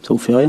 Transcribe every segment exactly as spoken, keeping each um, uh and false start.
Ça vous fait rire ?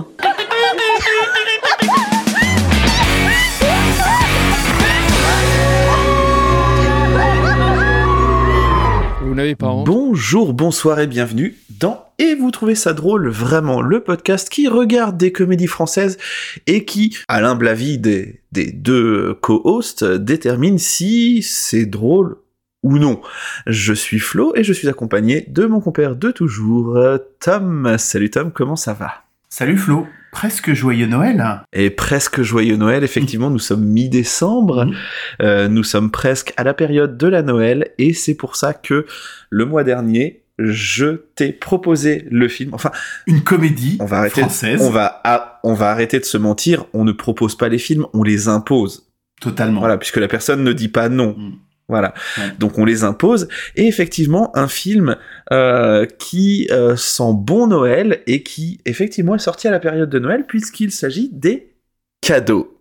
Vous n'avez pas honte ? Bonjour, bonsoir et bienvenue dans Et vous trouvez ça drôle, vraiment, le podcast qui regarde des comédies françaises et qui, à l'humble avis des, des deux co-hosts, détermine si c'est drôle ou non. Je suis Flo et je suis accompagné de mon compère de toujours, Tom. Salut Tom, comment ça va ? Salut Flo, presque joyeux Noël. Et presque joyeux Noël, effectivement, nous sommes mi-décembre, mmh. euh, nous sommes presque à la période de la Noël, et c'est pour ça que le mois dernier, je t'ai proposé le film, enfin... Une comédie on va arrêter française. De, on, va, ah, on va arrêter de se mentir, on ne propose pas les films, on les impose. Totalement. Voilà, puisque la personne ne dit pas non. Mmh. Voilà, ouais. Donc on les impose, et effectivement un film euh, qui euh, sent bon Noël et qui effectivement est sorti à la période de Noël puisqu'il s'agit des cadeaux.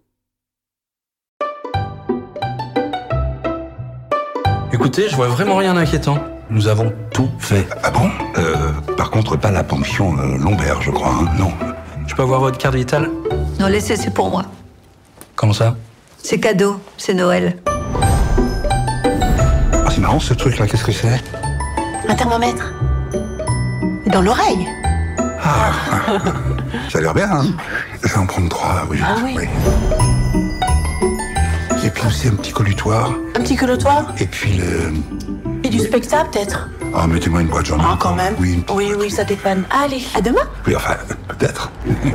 Écoutez, je vois vraiment rien d'inquiétant. Nous avons tout fait. Ah bon euh, Par contre, pas la pension euh, lombaire, je crois, hein non. Je peux avoir votre carte vitale ? Non, laissez, c'est pour moi. Comment ça ? C'est cadeau, c'est Noël. C'est marrant ce truc là, qu'est-ce que c'est ? Un thermomètre. Dans l'oreille. Ah, ça a l'air bien, hein ? Je vais en prendre trois, oui. Ah oui. oui. Et puis aussi un petit collutoire. Un petit collutoire ? Et puis le... Et du spectacle peut-être ? Ah, oh, mettez-moi une boîte jaune. Ah, quand même ? Oui, oui, oui, ça dépanne. Allez, à demain ? Oui, enfin, peut-être.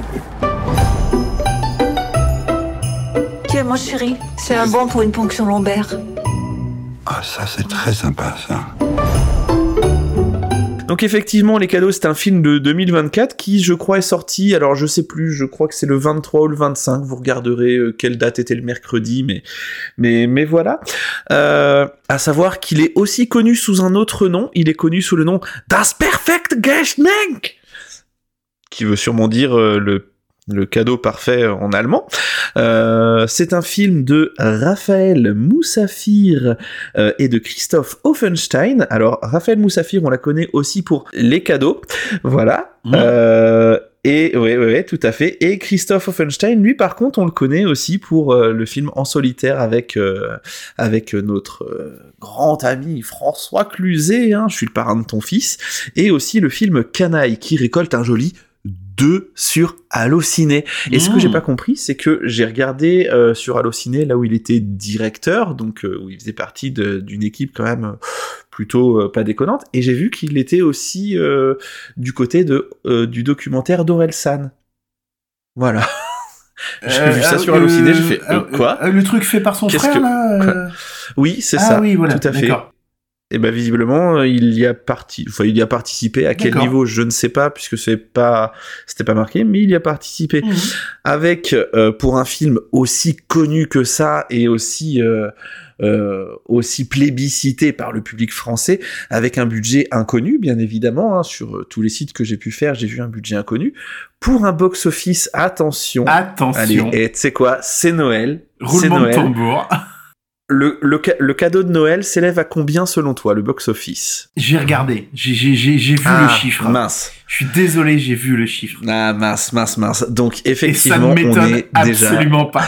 Tiens, mon chéri, c'est un bon pour une ponction lombaire. Ah, ça, c'est très sympa, ça. Donc effectivement, Les Cadeaux, c'est un film de deux mille vingt-quatre qui, je crois, est sorti, alors je sais plus, je crois que c'est le vingt-trois ou le vingt-cinq, vous regarderez euh, quelle date était le mercredi, mais mais mais voilà. Euh, à savoir qu'il est aussi connu sous un autre nom, il est connu sous le nom Das Perfekt Geschenk, qui veut sûrement dire euh, le le cadeau parfait en allemand. Euh, c'est un film de Raphaël Moussafir euh, et de Christophe Offenstein. Alors, Raphaël Moussafir, on la connaît aussi pour Les Cadeaux. Voilà. Mmh. Euh, et ouais, ouais, ouais, tout à fait. Et Christophe Offenstein, lui, par contre, on le connaît aussi pour euh, le film En solitaire avec euh, avec notre euh, grand ami François Cluzet. Hein, je suis le parrain de ton fils. Et aussi le film Canaille, qui récolte un joli deux sur Allociné. Et mmh. ce que j'ai pas compris, c'est que j'ai regardé euh, sur Allociné, là où il était directeur, donc euh, où il faisait partie de, d'une équipe quand même plutôt euh, pas déconnante, et j'ai vu qu'il était aussi euh, du côté de, euh, du documentaire d'Orelsan. Voilà. J'ai euh, vu ça euh, sur Allociné, euh, j'ai fait euh, quoi euh, Le truc fait par son Qu'est-ce frère, que... là euh... Oui, c'est ah, ça, oui, voilà, tout à fait. D'accord. Et ben visiblement il y a parti, enfin il y a participé. À quel D'accord. niveau je ne sais pas puisque c'est pas, c'était pas marqué, mais il y a participé mmh. avec euh, pour un film aussi connu que ça et aussi euh, euh, aussi plébiscité par le public français, avec un budget inconnu bien évidemment. Hein, sur tous les sites que j'ai pu faire, j'ai vu un budget inconnu pour un box-office. Attention, attention. Allez, et tu sais quoi, c'est Noël, roulement c'est Noël. de tambour. Le, le, le cadeau de Noël s'élève à combien selon toi, le box-office ? J'ai regardé, j'ai, j'ai, j'ai, j'ai vu ah, le chiffre. Mince. Je suis désolé, j'ai vu le chiffre. Ah mince, mince, mince. Donc effectivement, Et ça ne m'étonne on est absolument déjà...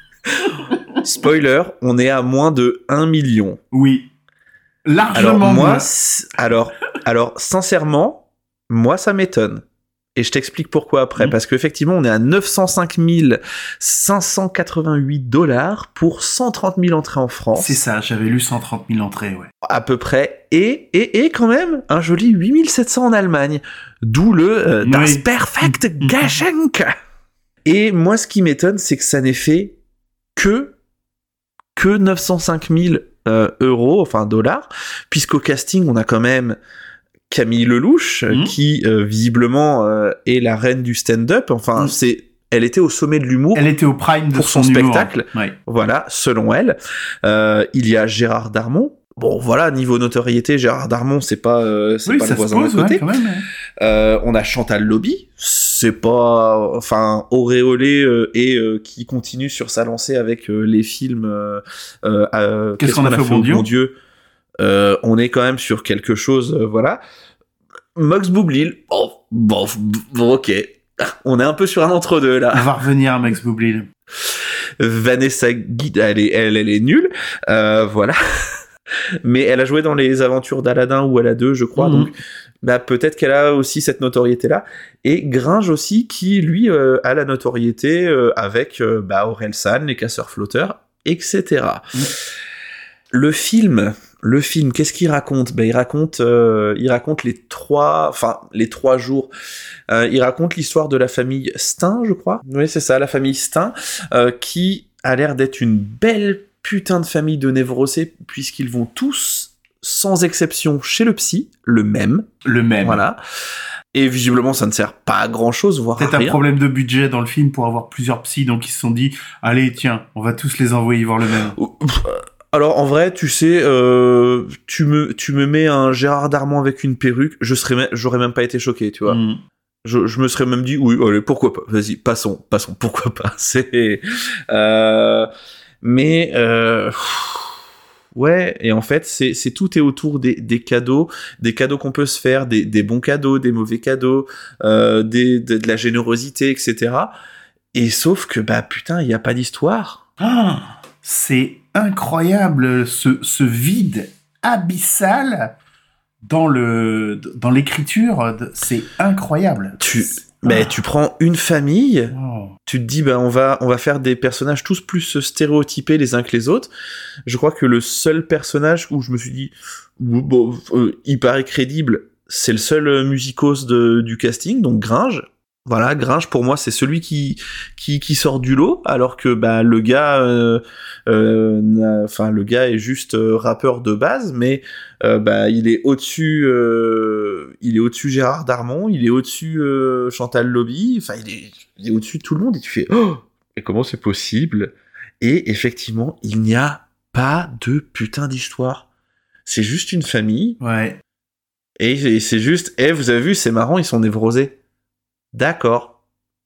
pas. Spoiler, on est à moins de un million. Oui, largement alors, moi, moins. Alors, alors, sincèrement, moi ça m'étonne. Et je t'explique pourquoi après, mmh. parce qu'effectivement, on est à neuf cent cinq mille cinq cent quatre-vingt-huit dollars pour cent trente mille entrées en France. C'est ça, j'avais lu cent trente mille entrées, ouais. À peu près. Et, et, et quand même, un joli huit mille sept cents en Allemagne. D'où le euh, Das oui. Perfekt Geschenk. Et moi, ce qui m'étonne, c'est que ça n'ait fait que, que neuf cent cinq mille euh, euros, enfin dollars, puisqu'au casting, on a quand même Camille Lelouch, mmh. qui euh, visiblement euh, est la reine du stand-up. Enfin, mmh. c'est, elle était au sommet de l'humour. Elle était au prime de pour son, son humour. spectacle. Ouais. Voilà, selon elle. Euh, il y a Gérard Darmon. Bon, voilà, niveau notoriété, Gérard Darmon, c'est pas, euh, c'est oui, pas le voisin pose, d'à côté. Ouais, quand même, ouais. Euh, on a Chantal Lobby. C'est pas, enfin, auréolé euh, et euh, qui continue sur sa lancée avec euh, les films. Euh, euh, Qu'est-ce, Qu'est-ce qu'on, qu'on a fait, fait au bon Dieu, bon Dieu euh, On est quand même sur quelque chose, euh, voilà. Mox Boublil, oh, bon, bon, ok. On est un peu sur un entre-deux, là. On va revenir à Max Boublil. Vanessa Guide, elle est, elle, elle est nulle. Euh, voilà. Mais elle a joué dans les aventures d'Aladin ou Aladdin deux, je crois. Mmh. Donc, bah, peut-être qu'elle a aussi cette notoriété-là. Et Gringe aussi, qui, lui, euh, a la notoriété euh, avec euh, bah, Orelsan, les casseurs-flotteurs, et cetera. Mmh. Le film... Le film, qu'est-ce qu'il raconte ? Ben, il raconte, euh, il raconte les trois, enfin les trois jours. Euh, il raconte l'histoire de la famille Stein, je crois. Oui, c'est ça, la famille Stein, euh, qui a l'air d'être une belle putain de famille de névrosés, puisqu'ils vont tous, sans exception, chez le psy, le même. Le même. Voilà. Et visiblement, ça ne sert pas à grand chose, voire Peut-être à rien. un problème de budget dans le film pour avoir plusieurs psys, donc ils se sont dit, allez, tiens, on va tous les envoyer voir le même. Alors en vrai, tu sais, euh, tu me tu me mets un Gérard Darmon avec une perruque, je serais j'aurais même pas été choqué, tu vois. Mm. Je, je me serais même dit oui, allez, pourquoi pas. Vas-y, passons, passons, pourquoi pas. C'est euh, mais euh, ouais, et en fait, c'est c'est tout est autour des des cadeaux, des cadeaux qu'on peut se faire, des des bons cadeaux, des mauvais cadeaux, euh, des de, de la générosité, et cetera. Et sauf que bah putain, il y a pas d'histoire. Ah, c'est incroyable, ce, ce vide abyssal dans le dans l'écriture, c'est incroyable. Tu mais ah. tu prends une famille, oh. tu te dis bah on va on va faire des personnages tous plus stéréotypés les uns que les autres. Je crois que le seul personnage où je me suis dit bon euh, il paraît crédible, c'est le seul musicos de du casting, donc Gringe. Voilà, Gringe pour moi c'est celui qui qui qui sort du lot, alors que bah le gars, euh, euh, enfin le gars est juste euh, rappeur de base, mais euh, bah il est au-dessus, euh, il est au-dessus Gérard Darmon, il est au-dessus euh, Chantal Lobby, enfin il est, il est au-dessus de tout le monde et tu fais oh et comment c'est possible ? Et effectivement il n'y a pas de putain d'histoire, c'est juste une famille. Ouais. Et, et c'est juste, eh vous avez vu c'est marrant ils sont névrosés. D'accord.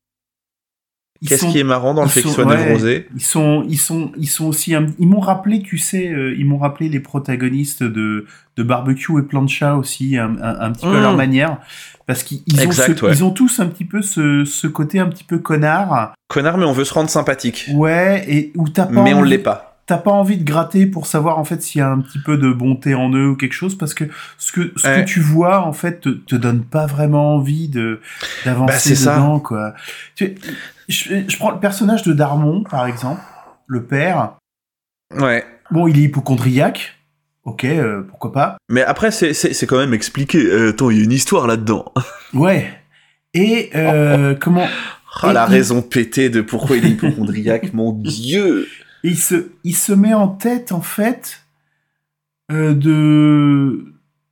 Ils Qu'est-ce sont, qui est marrant dans le fait qu'ils soient ouais, névrosés ? Ils sont, ils sont, ils sont aussi. Un, ils m'ont rappelé, tu sais, euh, ils m'ont rappelé les protagonistes de de Barbecue et Plancha aussi, un, un, un petit mmh. peu à leur manière, parce qu'ils ils ont, ce, ouais. ils ont tous un petit peu ce, ce côté un petit peu connard. Connard, mais on veut se rendre sympathique. Ouais, et où t'as pas. Mais envie, on l'est pas. T'as pas envie de gratter pour savoir en fait s'il y a un petit peu de bonté en eux ou quelque chose, parce que ce que ce ouais. que tu vois en fait te, te donne pas vraiment envie de d'avancer bah, c'est dedans ça. Quoi. Tu, je, je prends le personnage de Darmon par exemple, le père. Ouais. Bon, il est hypocondriaque. Ok, euh, pourquoi pas. Mais après c'est c'est c'est quand même expliqué. Euh, attends, il y a une histoire là-dedans. Ouais. Et euh, comment. Oh, et la il... raison pétée de pourquoi il est hypocondriaque, mon Dieu. Et il se, il se met en tête, en fait, euh, de,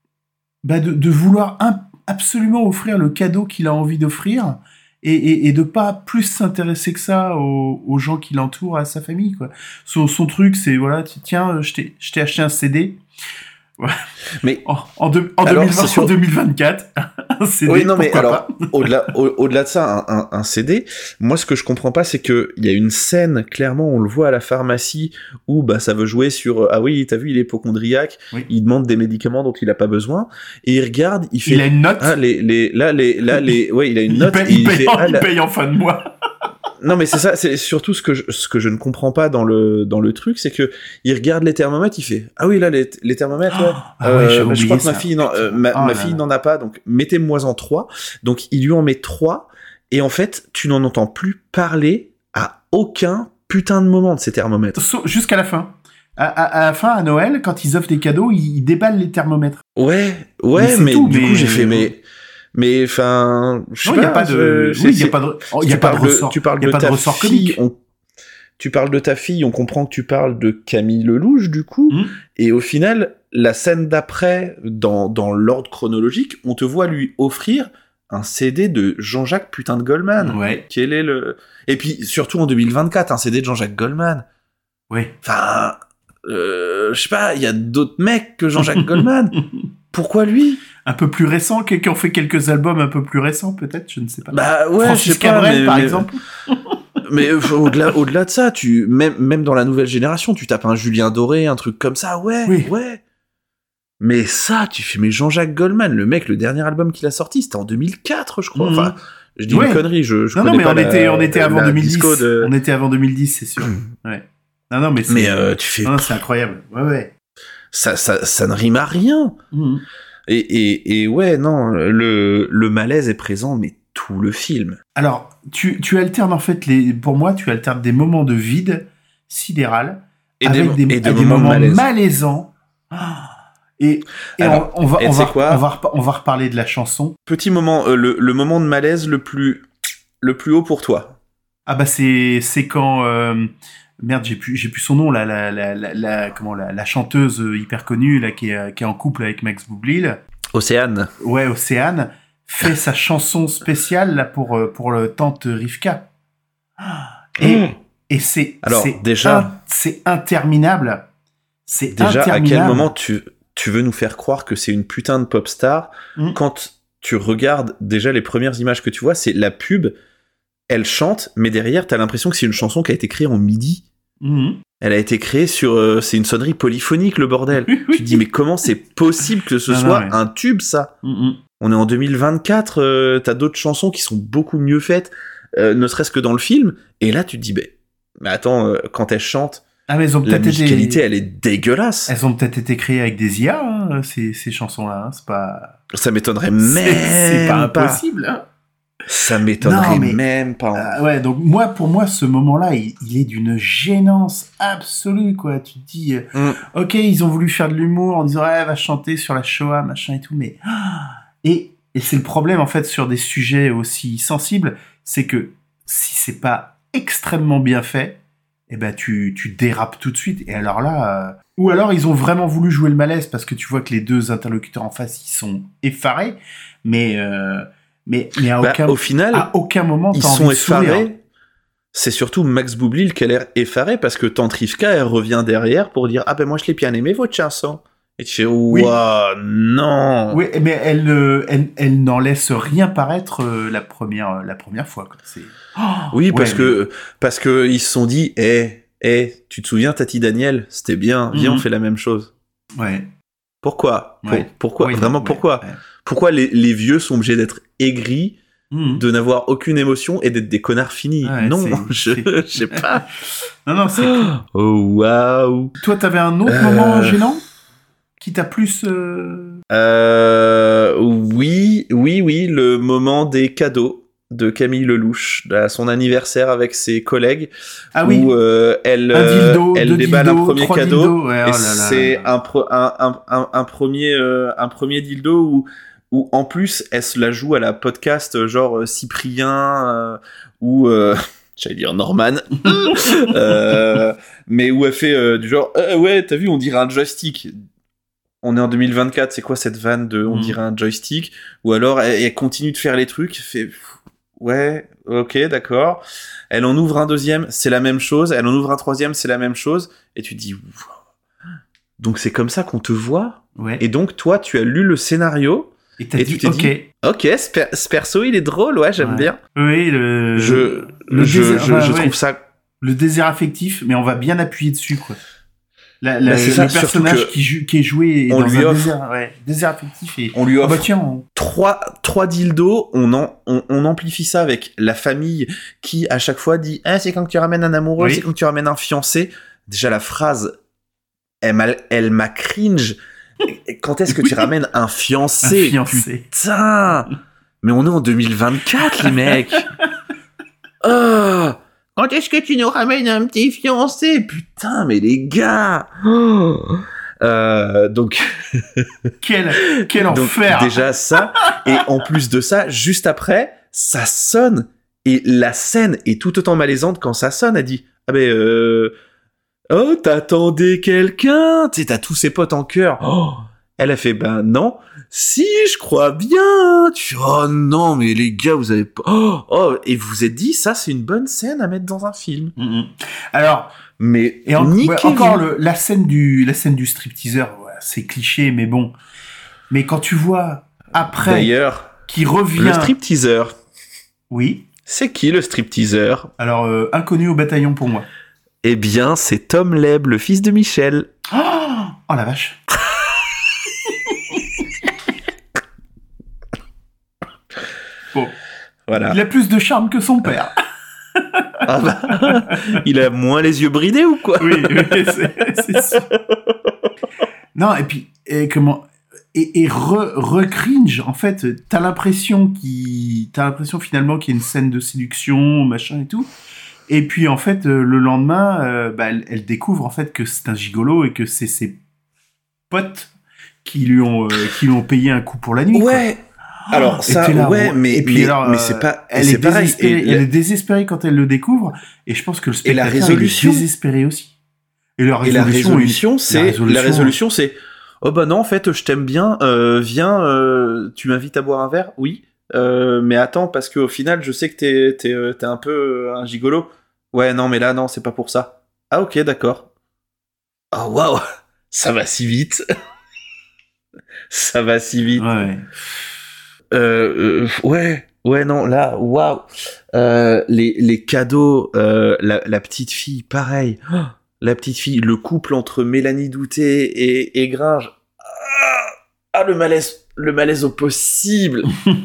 bah de, de vouloir un, absolument offrir le cadeau qu'il a envie d'offrir et, et, et de pas plus s'intéresser que ça aux, aux gens qui l'entourent, à sa famille, quoi. Son, son truc, c'est, voilà, tiens, je t'ai, je t'ai acheté un C D. Ouais. Mais en, en, de, en, alors, deux mille vingt, sur... en deux mille vingt-quatre, un C D. Oui, non, mais alors, au-delà, au, au-delà de ça, un, un, un C D, moi, ce que je comprends pas, c'est que il y a une scène, clairement, on le voit à la pharmacie, où, bah, ça veut jouer sur, ah oui, t'as vu, il est hypocondriaque, oui. Il demande des médicaments dont il a pas besoin, et il regarde, il fait. Il a une note. Ah, les, les, là, les, là, les, ouais, il a une il note. Paye, et il, il, paye, fait, en, ah, il la... paye en fin de mois. Non mais c'est ça, c'est surtout ce que je, ce que je ne comprends pas dans le dans le truc, c'est que il regarde les thermomètres, il fait ah oui là les, les thermomètres, ouais. Ah euh, ouais, je crois que ça. ma fille n'en, euh, ma, oh ma fille n'en a pas, donc mettez-moi en trois. Donc il lui en met trois et en fait tu n'en entends plus parler à aucun putain de moment de ces thermomètres. Jusqu'à la fin. À, à, à la fin, à Noël, quand ils offrent des cadeaux, ils, ils déballent les thermomètres. Ouais, ouais, mais, mais tout, du mais... coup j'ai fait mais. Mais enfin, je sais non, pas. Il y a pas de, je, oui, il y a pas de, oh, il y a pas de ressort. Tu parles de ta fille. On, tu parles de ta fille. On comprend que tu parles de Camille Lelouch du coup. Mm. Et au final, la scène d'après, dans dans l'ordre chronologique, on te voit lui offrir un C D de Jean-Jacques putain de Goldman. Ouais. Quel est le Et puis surtout en deux mille vingt-quatre, un C D de Jean-Jacques Goldman. Oui. Enfin, euh, je sais pas. Il y a d'autres mecs que Jean-Jacques Goldman. Pourquoi lui? Un peu plus récent, qui ont fait quelques albums un peu plus récents, peut-être, je ne sais pas. Bah ouais, Francis je sais Cabrel, pas, mais, par mais, exemple. Mais euh, au-delà, au-delà de ça, tu même même dans la nouvelle génération, tu tapes un Julien Doré, un truc comme ça, ouais, oui. ouais. Mais ça, tu fais mais Jean-Jacques Goldman, le mec, le dernier album qu'il a sorti, c'était en deux mille quatre, je crois. Mmh. Enfin, Je dis Ouais. une connerie, je, je Non, non, connais mais pas on la- était, on était avant la deux mille dix. disco de- On était avant deux mille dix, c'est sûr. Ouais. Non, non, mais c'est, Mais euh, tu fais... non, c'est incroyable. Ouais, ouais. Ça, ça, ça ne rime à rien. Mhm. Et, et, et ouais, non, le, le malaise est présent, mais tout le film. Alors, tu, tu alternes en fait les, pour moi, tu alternes des moments de vide sidéral Et avec des, des, et des avec des moments de moments malaise. malaisants. Ah. Et, et Alors, on, on va, et on tu va, sais quoi on va, repa- on va reparler de la chanson. Petit moment, euh, le, le moment de malaise le plus, le plus haut pour toi. Ah bah c'est, c'est quand euh, merde, j'ai plus, j'ai plus son nom là, la, la, la, la comment la, la chanteuse hyper connue là qui est, qui est en couple avec Max Boublil. Océane. Ouais, Océane fait sa chanson spéciale là pour euh, pour le tante Rivka. Et Mmh. et c'est Alors, c'est déjà- in- c'est interminable. C'est Déjà, à interminable. quel moment tu, tu veux nous faire croire que c'est une putain de pop star Mm. quand tu regardes déjà les premières images que tu vois, c'est la pub, elle chante, mais derrière, t'as l'impression que c'est une chanson qui a été créée en midi. Mhm. Elle a été créée sur... euh, c'est une sonnerie polyphonique, le bordel. Oui, oui. Tu te dis, mais comment c'est possible que ce Non, non, soit ouais. un tube, ça? Mhm. On est en deux mille vingt-quatre, euh, t'as d'autres chansons qui sont beaucoup mieux faites, euh, ne serait-ce que dans le film, et là, tu te dis, bah, mais attends, euh, quand elle chante, Ah mais elles ont la peut-être musicalité, été elle est dégueulasse. elles ont peut-être été créées avec des I A hein, ces ces chansons là, c'est pas Ça m'étonnerait c'est, même c'est pas pas. impossible hein. Ça m'étonnerait Non, mais- même pas. Ah ouais, donc moi, pour moi, ce moment-là, il, il est d'une gênance absolue, quoi. Tu te dis, euh, Mm. ok, ils ont voulu faire de l'humour en disant, ouais, elle va chanter sur la Shoah, machin et tout, mais ah et et c'est le problème en fait sur des sujets aussi sensibles, c'est que si c'est pas extrêmement bien fait, eh ben tu tu dérapes tout de suite. Et alors là, euh, ou alors ils ont vraiment voulu jouer le malaise parce que tu vois que les deux interlocuteurs en face, ils sont effarés, mais euh, mais mais à Bah, aucun au final, à aucun moment ils t'as envie sont de sourire. effarés. C'est surtout Max Boublil qui a l'air effaré parce que Tante Rivka, elle revient derrière pour dire ah ben moi je l'ai bien aimé votre chanson. Et tu fais Oui. ouah non. Oui, mais elle, euh, elle, elle n'en laisse rien paraître euh, la première, la première fois. Quoi. C'est... Oh, Oui, parce ouais, que parce que ils se sont dit eh eh tu te souviens Tati Daniel, c'était bien, viens Mhm. on fait la même chose. mais- Ouais. Pourquoi Pour- Ouais. Pourquoi Oui, vraiment ouais, pourquoi ouais. Pourquoi les, les vieux sont obligés d'être aigris, Mhm. de n'avoir aucune émotion et d'être des connards finis? Ouais, Non, c'est- je c'est- je sais pas. Non, non, c'est... Oh waouh. Toi, t'avais un autre Euh. moment gênant qui t'a plus... euh, Euh, oui, oui, oui, le moment des cadeaux de Camille Lelouch à son anniversaire avec ses collègues, Ah oui, où euh, elle, un dildo, euh, elle deux déballe dildos, un premier trois cadeau, dildos. Ouais, oh et là là c'est là là. un, pro- un, un, un, un premier, euh, un premier dildo où, où en plus elle se la joue à la podcast genre euh, Cyprien euh, ou euh, j'allais dire Norman, euh, mais où elle fait euh, du genre euh, ouais t'as vu on dirait un joystick. On est en deux mille vingt-quatre, c'est quoi cette vanne de on Mm. dirait un joystick? Ou alors elle, elle continue de faire les trucs, elle fait ouais, ok, d'accord. Elle en ouvre un deuxième, c'est la même chose. Elle en ouvre un troisième, c'est la même chose. Et tu te dis, wow. Donc c'est comme ça qu'on te voit. Ouais. Et donc toi, tu as lu le scénario. Et t'as et dit, tu t'es ok. dit, ok, ce, per- ce perso, il est drôle, ouais, j'aime Ouais. bien. Oui, le... Je, le je, désir- je, ouais, je ouais. trouve ça. le désir affectif, mais on va bien appuyer dessus, quoi. La, la- Bah, c'est le ça, surtout personnage que qui, ju- qui est joué est on dans lui un offre- désir, ouais, désir affectif et On lui ah offre bah tiens, on- trois, trois dildos, on, en, on, on amplifie ça avec la famille qui, à chaque fois, dit ah, c'est quand tu ramènes un amoureux, Oui. c'est quand tu ramènes un fiancé. Déjà, la phrase, elle m'a, elle m'a cringe. Quand est-ce que tu ramènes un un fiancé? fiancé. Putain! Mais on est en deux mille vingt-quatre, les mecs! Oh! Quand est-ce que tu nous ramènes un petit fiancé? Putain, mais les gars! Oh. Euh, donc, Quel, quel donc enfer. déjà ça, et en plus de ça, juste après, ça sonne, et la scène est tout autant malaisante quand ça sonne. Elle dit ah ben euh, oh t'attendais quelqu'un, tu sais t'as tous ses potes en chœur. Oh, elle a fait ben non, si je crois bien. Tu fais, oh non mais les gars vous avez pas oh, oh et vous vous êtes dit ça c'est une bonne scène à mettre dans un film. Mhm. Alors, Mais et en- ouais, niquez-vous. encore le, la scène du, la scène du stripteaseur, ouais, c'est cliché, mais bon. Mais quand tu vois après D'ailleurs, qui revient, le stripteaser, oui. c'est qui le stripteaser? Alors euh, inconnu au bataillon pour moi. Eh bien, c'est Tom Leb, le fils de Michel. Oh, oh la vache. bon. Voilà. Il a plus de charme que son père. Ah bah, il a moins les yeux bridés ou quoi? Oui, oui c'est, c'est sûr. Non, et puis, et comment... Et, et re, re cringe, en fait, t'as l'impression qu'il, t'as l'impression finalement qu'il y a une scène de séduction, machin et tout. Et puis, en fait, le lendemain, euh, bah, elle, elle découvre, en fait, que c'est un gigolo et que c'est ses potes qui lui ont, euh, qui lui ont payé un coup pour la nuit. Ouais. Quoi. Alors, ça, là, ouais, mais, et puis, mais, alors, mais c'est pas, elle c'est est pareil. désespérée, Et elle la... est désespérée quand elle le découvre. Et je pense que le spectateur, et la résolution, il est désespéré aussi. Et la résolution, et la résolution, est... c'est, la résolution, la résolution, c'est, oh bah non, en fait, je t'aime bien, euh, viens, euh, tu m'invites à boire un verre? Oui. Euh, mais attends, parce qu'au final, je sais que t'es, t'es, euh, t'es un peu un gigolo. Ouais, non, mais là, non, c'est pas pour ça. Ah, ok, d'accord. Oh, waouh, ça va si vite. Ça va si vite. Ouais. Euh, euh, ouais, ouais, non, là, waouh. Euh, les, les cadeaux, euh, la, la petite fille, pareil. Oh, la petite fille, le couple entre Mélanie Douté et, et Gringe. Ah, ah, le malaise, le malaise au possible.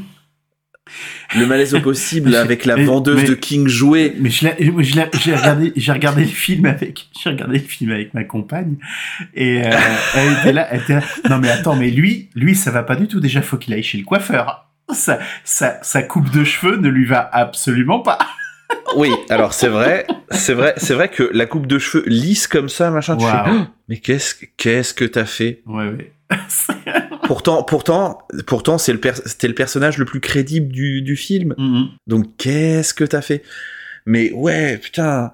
Le malaise au possible avec la mais, vendeuse mais, de King Jouet. Mais je l'ai, je l'ai, j'ai regardé, j'ai regardé le film avec, j'ai regardé le film avec ma compagne et euh, elle était là, elle était là. Non mais attends, mais lui, lui ça va pas du tout. Déjà, faut qu'il aille chez le coiffeur. Sa, sa, sa coupe de cheveux ne lui va absolument pas. Oui, alors c'est vrai, c'est vrai, c'est vrai que la coupe de cheveux lisse comme ça, machin. Tu wow. fais, oh, mais qu'est-ce, qu'est-ce que t'as fait? Ouais, ouais. Pourtant, pourtant, pourtant, c'est le per- c'était le personnage le plus crédible du, du film. Mm-hmm. Donc, qu'est-ce que t'as fait? Mais ouais, putain,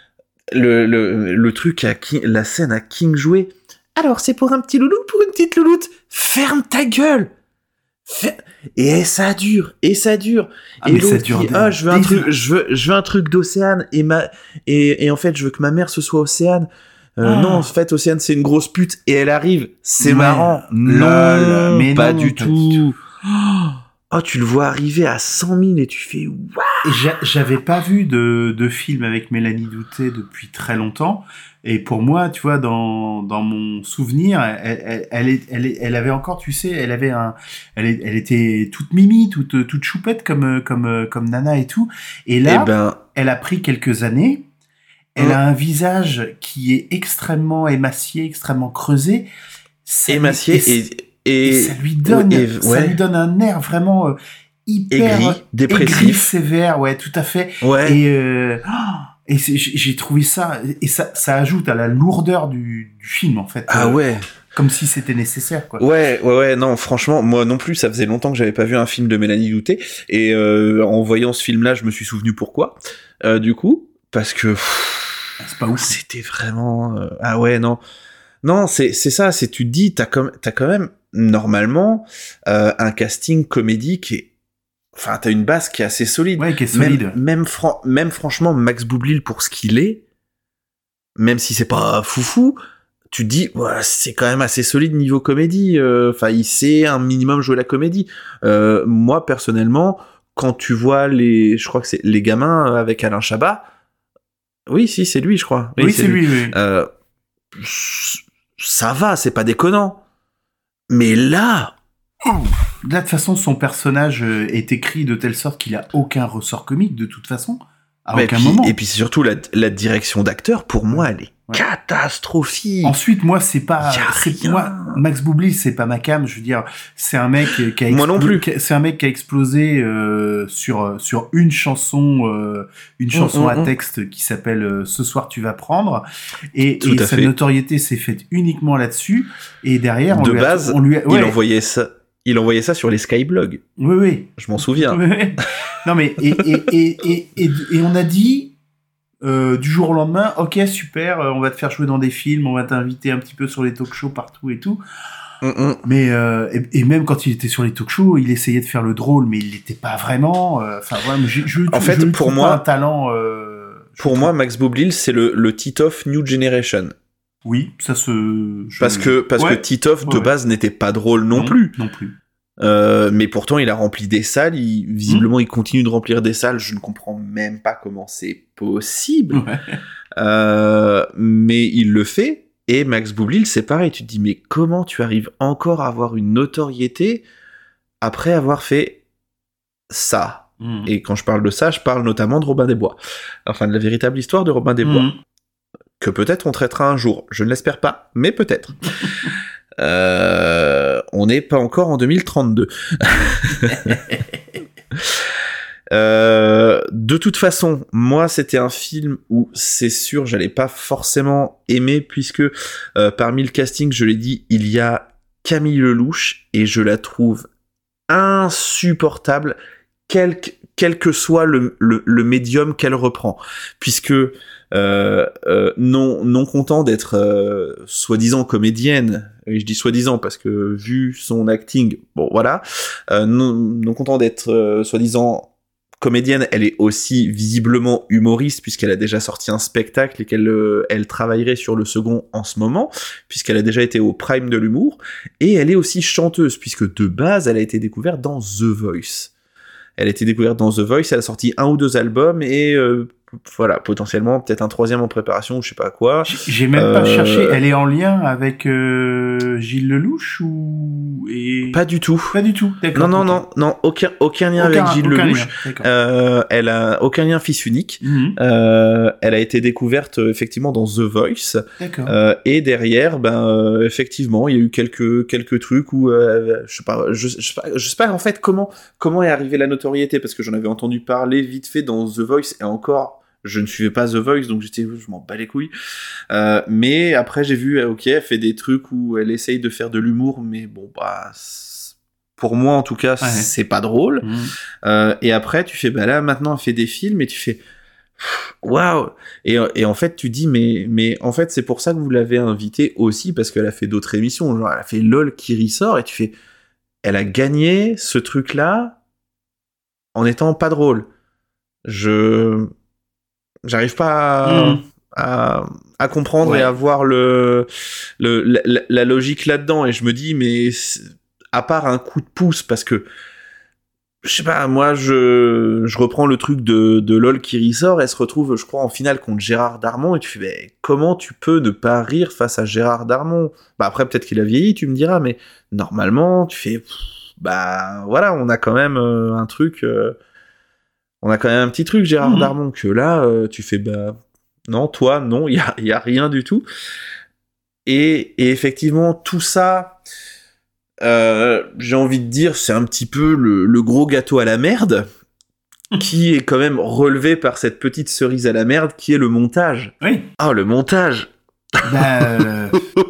le, le, le truc à King, la scène à King Jouet. Alors, c'est pour un petit loulou, pour une petite louloute. Ferme ta gueule! Fer... Et ça dure, et ça dure. Ah, et mais ça l'autre dure dit, des... ah, je veux un des... truc, je veux, je veux un truc d'Océane et ma, et, et en fait, je veux que ma mère ce soit Océane. Euh, ah. Non, en fait, Océane, c'est une grosse pute et elle arrive. C'est ouais. marrant. Non, mais pas, non, du, pas tout. du tout. Oh, tu le vois arriver à cent mille et tu fais waouh. J'avais pas vu de, de film avec Mélanie Douté depuis très longtemps. Et pour moi, tu vois, dans, dans mon souvenir, elle, elle, elle, elle, elle avait encore, tu sais, elle avait un, elle, elle était toute mimi, toute, toute choupette comme, comme, comme Nana et tout. Et là, eh ben... elle a pris quelques années. Elle mmh. a un visage qui est extrêmement émacié, extrêmement creusé. Ça émacié lui, et, et, et, et ça lui donne, et, ça ouais. lui donne un air vraiment euh, hyper aigri, dépressif, aigri, sévère, ouais, tout à fait. Ouais. Et euh, et c'est, j'ai trouvé ça, et ça, ça ajoute à la lourdeur du, du film en fait. Ah euh, ouais. Comme si c'était nécessaire, quoi. Ouais, ouais, ouais, non, franchement, moi non plus, ça faisait longtemps que j'avais pas vu un film de Mélanie Douté, et euh, en voyant ce film-là, je me suis souvenu pourquoi. Euh, du coup, parce que pff, c'est pas ouf. C'était vraiment, euh, ah ouais, non, non, c'est c'est ça, c'est tu te dis, t'as comme t'as quand même normalement euh, un casting comédie qui est, enfin, t'as une base qui est assez solide. Ouais, qui est solide. Même, même, fran- même franchement, Max Boublil pour ce qu'il est, même si c'est pas foufou. Tu te dis, ouais, c'est quand même assez solide niveau comédie. Enfin, euh, il sait un minimum jouer la comédie. Euh, moi, personnellement, quand tu vois les, je crois que c'est les gamins avec Alain Chabat. Oui, si, c'est lui, je crois. Oui, oui c'est, c'est lui. lui oui. Euh, ça va, c'est pas déconnant. Mais là, là, de toute façon, son personnage est écrit de telle sorte qu'il a aucun ressort comique, de toute façon. À mais aucun puis, moment. Et puis surtout la, la direction d'acteur, pour moi, elle est ouais. catastrophique. Ensuite, moi, c'est pas, c'est moi, Max Boublil, c'est pas ma cam. Je veux dire, c'est un mec qui a, explo- moi non plus. c'est un mec qui a explosé euh, sur sur une chanson, euh, une chanson mmh, à mmh. texte qui s'appelle euh, "Ce soir tu vas prendre", et, et sa fait. notoriété s'est faite uniquement là-dessus. Et derrière, on de lui base, a, on lui a, ouais. il envoyait ça. Il envoyait ça sur les Skyblogs. Oui, oui. Je m'en souviens. Oui, oui. Non, mais et et et et et, et on a dit euh, du jour au lendemain, ok, super, on va te faire jouer dans des films, on va t'inviter un petit peu sur les talk-shows partout et tout. Mm-mm. Mais euh, et, et même quand il était sur les talk-shows, il essayait de faire le drôle, mais il l'était pas vraiment. Enfin, euh, ouais, je, je, en je, fait, je pour moi, un talent. Euh, pour moi, Max Boublil, c'est le le Titoff New Generation. Oui, ça se. Je... Parce que parce ouais. que Titoff de ouais. base n'était pas drôle non, non plus. Non plus. Euh, mais pourtant, il a rempli des salles. Il, visiblement, mmh. il continue de remplir des salles. Je ne comprends même pas comment c'est possible. Ouais. Euh, mais il le fait. Et Max Boublil, c'est pareil. Tu te dis, mais comment tu arrives encore à avoir une notoriété après avoir fait ça ? Mmh. Et quand je parle de ça, je parle notamment de Robin des Bois. Enfin, de la véritable histoire de Robin des Bois. Mmh. Que peut-être on traitera un jour. Je ne l'espère pas, mais peut-être. euh, on n'est pas encore en deux mille trente-deux. euh, de toute façon, moi, c'était un film où c'est sûr, j'allais pas forcément aimer, puisque euh, parmi le casting, je l'ai dit, il y a Camille Lelouch, et je la trouve insupportable, quel, quel que soit le, le, le médium qu'elle reprend, puisque euh, euh, non, non content d'être euh, soi-disant comédienne, et je dis soi-disant parce que vu son acting, bon voilà, euh, non, non content d'être euh, soi-disant comédienne, elle est aussi visiblement humoriste puisqu'elle a déjà sorti un spectacle et qu'elle euh, elle travaillerait sur le second en ce moment, puisqu'elle a déjà été au prime de l'humour, et elle est aussi chanteuse puisque de base elle a été découverte dans The Voice. Elle a été découverte dans The Voice, elle a sorti un ou deux albums et euh, voilà, potentiellement peut-être un troisième en préparation ou je sais pas quoi. J'ai même euh... pas cherché, elle est en lien avec euh, Gilles Lelouch ou et... Pas du tout. Pas du tout. D'accord. Non non okay. non non aucun aucun lien aucun, avec Gilles aucun Lelouch. Lien. Euh, elle a aucun lien fils unique. Mm-hmm. Euh, elle a été découverte euh, effectivement dans The Voice. D'accord. Euh, et derrière, ben euh, effectivement, il y a eu quelques quelques trucs où euh, je sais pas, je, je sais pas, je sais pas en fait comment comment est arrivée la notoriété parce que j'en avais entendu parler vite fait dans The Voice et encore. Je ne suivais pas The Voice, donc j'étais, je m'en bats les couilles. Euh, mais après, j'ai vu, ok, elle fait des trucs où elle essaye de faire de l'humour, mais bon, bah, pour moi, en tout cas, ouais. c'est pas drôle. Mmh. Euh, et après, tu fais, bah là, maintenant, elle fait des films, et tu fais, waouh! Et, et en fait, tu dis, mais, mais en fait, c'est pour ça que vous l'avez invitée aussi, parce qu'elle a fait d'autres émissions. Genre, elle a fait LOL qui ressort, et tu fais, elle a gagné ce truc-là en étant pas drôle. Je... J'arrive pas à, mmh. à, à comprendre ouais. et à voir le, le, la, la logique là-dedans. Et je me dis, mais à part un coup de pouce, parce que, je sais pas, moi, je, je reprends le truc de, de LOL qui ressort, elle se retrouve, je crois, en finale contre Gérard Darmon, et tu fais, mais comment tu peux ne pas rire face à Gérard Darmon? Bah après, peut-être qu'il a vieilli, tu me diras, mais normalement, tu fais, pff, bah voilà, on a quand même euh, un truc... Euh, On a quand même un petit truc, Gérard mmh. Darmon, que là, euh, tu fais, bah, non, toi, non, il y a, y a rien du tout. Et, et effectivement, tout ça, euh, j'ai envie de dire, c'est un petit peu le, le gros gâteau à la merde, qui est quand même relevé par cette petite cerise à la merde, qui est le montage. Oui. Ah, oh, le montage. Bah, euh...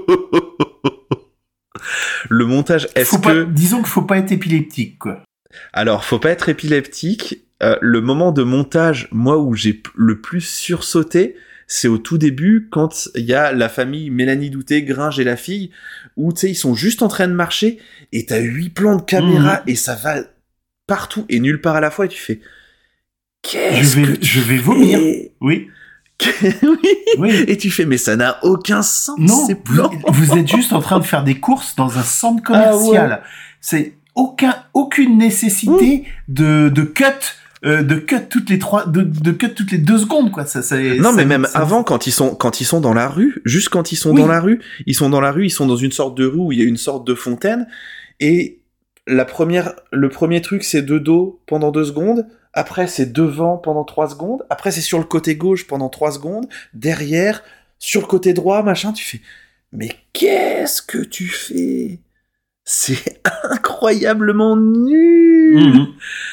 le montage, est-ce faut que... Pas, disons qu'il faut pas être épileptique, quoi. Alors, faut pas être épileptique. Euh, le moment de montage, moi, où j'ai p- le plus sursauté, c'est au tout début, quand il y a la famille Mélanie Douté, Gringe et la fille, où, tu sais, ils sont juste en train de marcher, et t'as huit plans de caméra, mmh. et ça va partout, et nulle part à la fois, et tu fais... Qu'est-ce je vais, que tu Je vais fais vomir, oui. oui. oui. Et tu fais, mais ça n'a aucun sens, non, ces plans. Vous, vous êtes juste en train de faire des courses dans un centre commercial. Ah ouais. C'est aucun, aucune nécessité mmh. de, de cut... Euh, de cut toutes les trois, de, de cut toutes les deux secondes, quoi. Ça, ça, non, ça, mais même ça, avant, quand ils sont, quand ils sont dans la rue, juste quand ils sont oui. dans la rue, ils sont dans la rue, ils sont dans une sorte de rue où il y a une sorte de fontaine, et la première, le premier truc, c'est de dos pendant deux secondes, après c'est devant pendant trois secondes, après c'est sur le côté gauche pendant trois secondes, derrière, sur le côté droit, machin, tu fais, mais qu'est-ce que tu fais? C'est incroyablement nul! Mmh.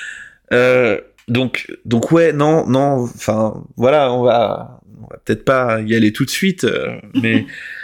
Euh, Donc, donc ouais, non, non, enfin, voilà, on va, on va peut-être pas y aller tout de suite, euh, mais,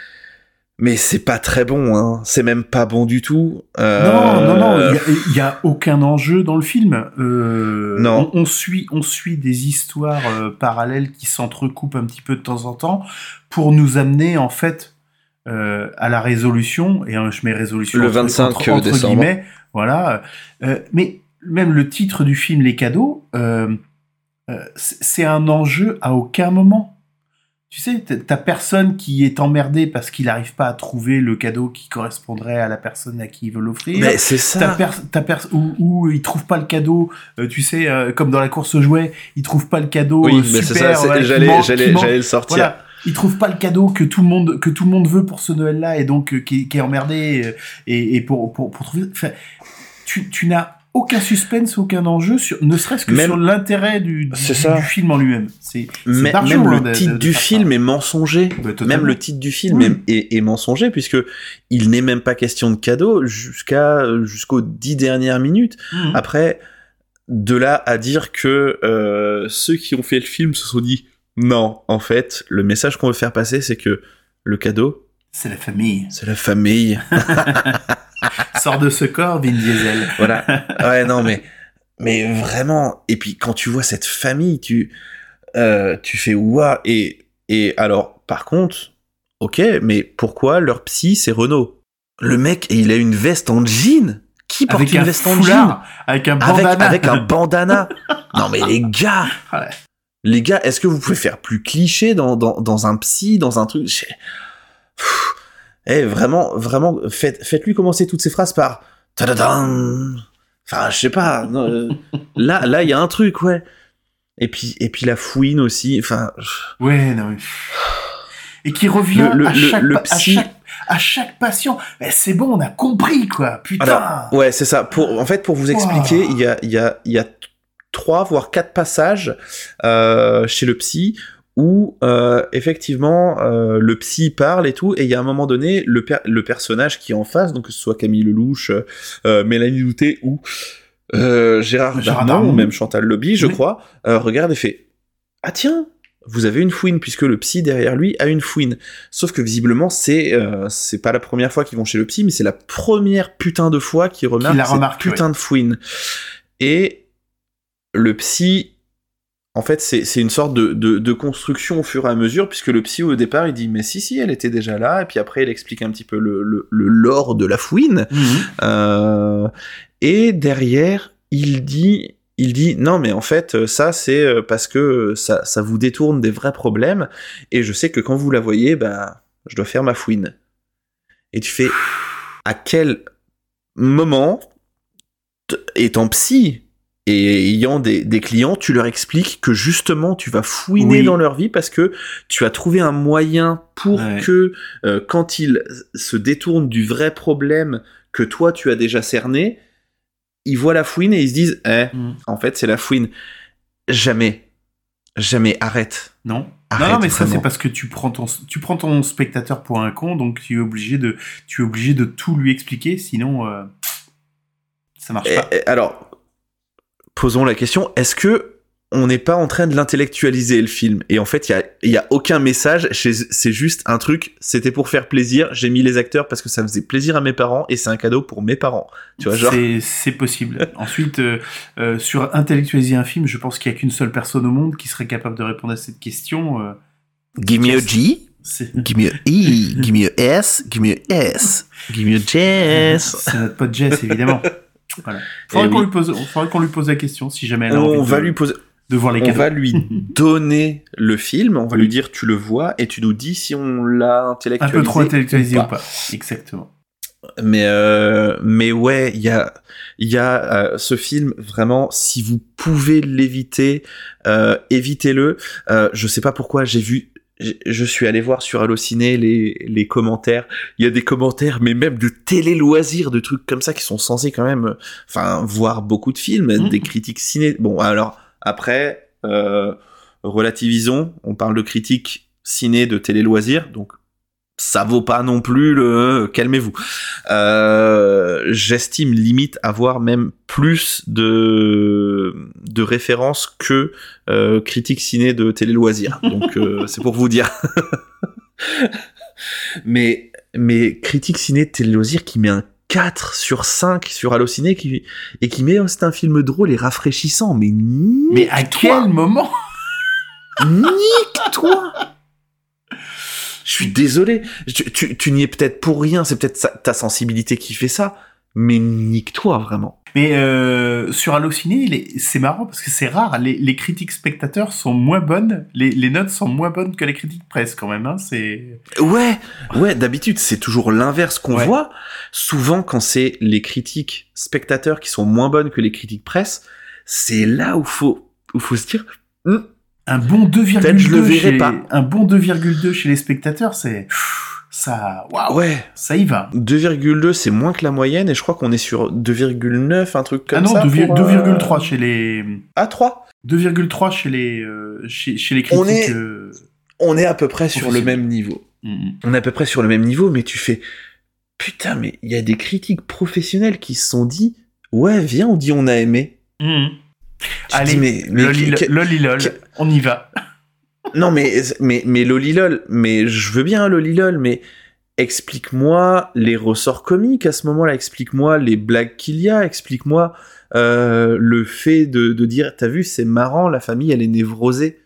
mais c'est pas très bon, hein. C'est même pas bon du tout. Euh... Non, non, non, il y, y a aucun enjeu dans le film. Euh, non. On, on suit, on suit des histoires euh, parallèles qui s'entrecoupent un petit peu de temps en temps pour nous amener en fait euh, à la résolution. Et hein, je mets résolution le entre, vingt-cinq entre, entre décembre. Guillemets, voilà. Euh, mais même le titre du film, Les Cadeaux, euh, euh, c'est un enjeu à aucun moment. Tu sais, t'as personne qui est emmerdé parce qu'il n'arrive pas à trouver le cadeau qui correspondrait à la personne à qui il veut l'offrir. Mais c'est ça. T'as per- t'as per- ou, ou il trouve pas le cadeau, euh, tu sais, euh, comme dans la course aux jouets, il trouve pas le cadeau oui, euh, mais super. C'est ça, c'est, ouais, j'allais, manque, j'allais, j'allais le sortir. Voilà. Il trouve pas le cadeau que tout le monde que tout le monde veut pour ce Noël-là et donc euh, qui, qui est emmerdé euh, et, et pour, pour pour trouver. Enfin, tu tu n'as aucun suspense, aucun enjeu, sur, ne serait-ce que même, sur l'intérêt du, du, du film en lui-même. C'est, c'est même, barjot, même hein, le de, titre de, de du film ça. est mensonger. Bah, même le titre du film oui. est, est, est mensonger, puisque il n'est même pas question de cadeau jusqu'à jusqu'aux dix dernières minutes. Mmh. Après, de là à dire que euh, ceux qui ont fait le film se sont dit non, en fait, le message qu'on veut faire passer, c'est que le cadeau, c'est la famille. C'est la famille. Sors de ce corps, Vin Diesel. Voilà. Ouais, non, mais, mais vraiment. Et puis, quand tu vois cette famille, tu, euh, tu fais ouah. Et, et alors, par contre, ok, mais pourquoi leur psy, c'est Renaud? Le mec, il a une veste en jean. Qui porte avec une un veste en foulard, jean? Avec un bandana. Avec, avec un bandana. Non, mais les gars. Ouais. Les gars, est-ce que vous pouvez faire plus cliché dans, dans, dans un psy, dans un truc? Eh, vraiment, vraiment, faites, faites-lui commencer toutes ces phrases par tadadam. Enfin, je sais pas. Non, euh, là, là, il y a un truc, ouais. Et puis, et puis la fouine aussi. Enfin. Ouais, non. Mais... Et qui revient le, le, à, chaque, le, le à psy... chaque, à chaque patient. Mais c'est bon, on a compris, quoi. Putain. Alors, ouais, c'est ça. Pour, en fait, pour vous expliquer, il wow. y a, il y a, il y a trois voire quatre passages euh, chez le psy. Où euh, effectivement euh, le psy parle et tout, et il y a un moment donné le, per- le personnage qui est en face, donc que ce soit Camille Lelouch, euh, Mélanie Douté ou euh, Gérard Darmon ou même Chantal Lobby, je oui. crois, euh, regarde et fait ah tiens, vous avez une fouine, puisque le psy derrière lui a une fouine. Sauf que visiblement c'est euh, c'est pas la première fois qu'ils vont chez le psy, mais c'est la première putain de fois qu'ils remarquent cette remarque, putain ouais. de fouine. Et le psy, en fait, c'est, c'est une sorte de, de, de construction au fur et à mesure, puisque le psy, au départ, il dit « Mais si, si, elle était déjà là », et puis après, il explique un petit peu le, le, le lore de la fouine. Mmh. Euh, et derrière, il dit, il dit « Non, mais en fait, ça, c'est parce que ça, ça vous détourne des vrais problèmes, et je sais que quand vous la voyez, bah, je dois faire ma fouine. » Et tu fais « À quel moment, étant psy, et ayant des, des clients, tu leur expliques que justement tu vas fouiner oui. dans leur vie parce que tu as trouvé un moyen pour ouais. que euh, quand ils se détournent du vrai problème que toi tu as déjà cerné, ils voient la fouine et ils se disent eh, mm. en fait c'est la fouine. Jamais, jamais, arrête. Non. Arrête, non, mais ça vraiment. c'est parce que tu prends ton tu prends ton spectateur pour un con, donc tu es obligé de tu es obligé de tout lui expliquer, sinon euh, ça marche et, pas. Et, alors. Posons la question, est-ce que on n'est pas en train de l'intellectualiser le film? Et en fait, il y a, y a aucun message, c'est juste un truc, c'était pour faire plaisir, j'ai mis les acteurs parce que ça faisait plaisir à mes parents et c'est un cadeau pour mes parents. Tu vois, genre... C'est, c'est possible. Ensuite, euh, euh, sur intellectualiser un film, je pense qu'il n'y a qu'une seule personne au monde qui serait capable de répondre à cette question. Euh... Give me a G, c'est... give me a E, give me a S, give me a S, give me a Jess. C'est notre pote Jess, évidemment. Voilà. Faudrait, qu'on oui. lui pose, faudrait qu'on lui pose la question si jamais elle a on envie va de, lui poser... de voir les on cadeaux. On va lui donner le film, on va oui. lui dire tu le vois et tu nous dis si on l'a intellectualisé. Un peu trop intellectualisé ou pas. ou pas. Exactement. Mais, euh, mais ouais, il y a, y a euh, ce film, vraiment, si vous pouvez l'éviter, euh, évitez-le. Euh, je sais pas pourquoi, j'ai vu... Je suis allé voir sur Allociné les, les commentaires. Il y a des commentaires, mais même de télé-loisirs, de trucs comme ça qui sont censés quand même, enfin, voir beaucoup de films, mmh. des critiques ciné. Bon, alors, après, euh, relativisons. On parle de critiques ciné de télé-loisirs, donc ça vaut pas non plus le... Calmez-vous. Euh, j'estime limite avoir même plus de, de références que euh, critique ciné de télé-loisirs. Donc, euh, c'est pour vous dire. mais, mais critique ciné de télé-loisirs qui met un quatre sur cinq sur Allociné qui, et qui met oh, c'est un film drôle et rafraîchissant. Mais Mais à quel moment nique-toi. Je suis désolé, tu, tu, tu n'y es peut-être pour rien, c'est peut-être sa, ta sensibilité qui fait ça, mais nique-toi vraiment. Mais euh, sur Allociné, les, c'est marrant parce que c'est rare, les, les critiques spectateurs sont moins bonnes, les, les notes sont moins bonnes que les critiques presse quand même, hein, c'est... Ouais, ouais, d'habitude c'est toujours l'inverse qu'on ouais. voit. Souvent quand c'est les critiques spectateurs qui sont moins bonnes que les critiques presse, c'est là où faut, où faut se dire... Hm, Un bon deux virgule deux je le verrai chez... pas. Un bon deux virgule deux chez les spectateurs, c'est... ça, waouh, Ouais. ça y va. deux virgule deux, c'est moins que la moyenne, et je crois qu'on est sur deux virgule neuf, un truc comme ah non, ça. deux virgule trois euh... chez les... Ah, trois deux virgule trois chez les, euh, chez, chez les critiques. On est, euh... on est à peu près sur le même niveau. Mm-hmm. On est à peu près sur le même niveau, mais tu fais... Putain, mais il y a des critiques professionnels qui se sont dit... Ouais, viens, on dit on a aimé. Mm-hmm. Tu Allez, dis, mais, mais, loli, que, loli lol, que... on y va. Non, mais, mais, mais lolilol, mais je veux bien lolilol, mais explique-moi les ressorts comiques à ce moment-là, explique-moi les blagues qu'il y a, explique-moi euh, le fait de, de dire, t'as vu, c'est marrant, la famille, elle est névrosée.